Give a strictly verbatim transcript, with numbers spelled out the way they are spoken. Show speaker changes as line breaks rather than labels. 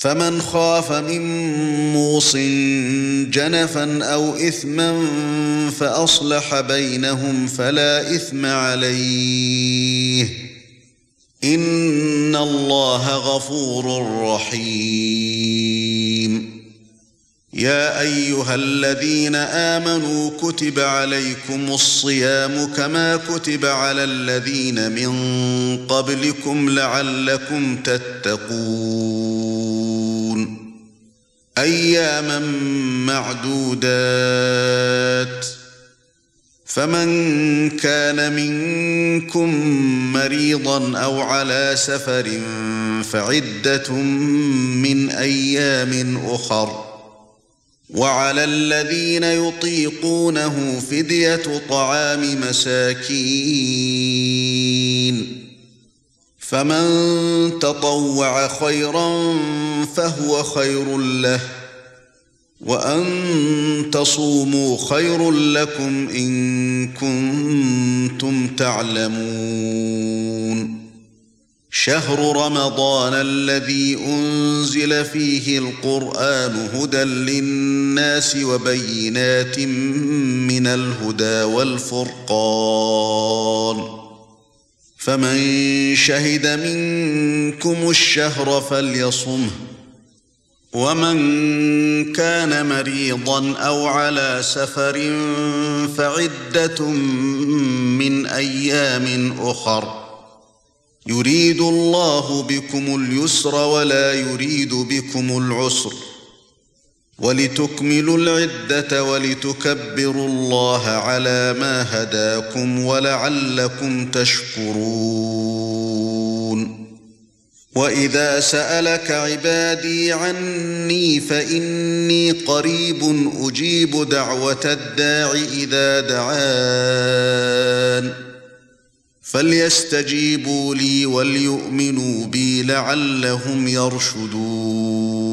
فمن خاف من موصٍ جنفا أو إثما فأصلح بينهم فلا إثم عليه إن الله غفور رحيم. يا أيها الذين آمنوا كتب عليكم الصيام كما كتب على الذين من قبلكم لعلكم تتقون أياما معدودات فمن كان منكم مريضا أو على سفر فعدة من أيام أخر وعلى الذين يطيقونه فدية طعام مساكين فمن تطوع خيرا فهو خير له وأن تصوموا خير لكم إن كنتم تعلمون. شهر رمضان الذي أنزل فيه القرآن هدى للناس وبينات من الهدى والفرقان فمن شهد منكم الشهر فليصمه ومن كان مريضا أو على سفر فعدة من أيام أخر يريد الله بكم اليسر ولا يريد بكم العسر ولتكملوا العدة ولتكبروا الله على ما هداكم ولعلكم تشكرون. وإذا سألك عبادي عني فإني قريب أجيب دعوة الداع إذا دعان فليستجيبوا لي وليؤمنوا بي لعلهم يرشدون.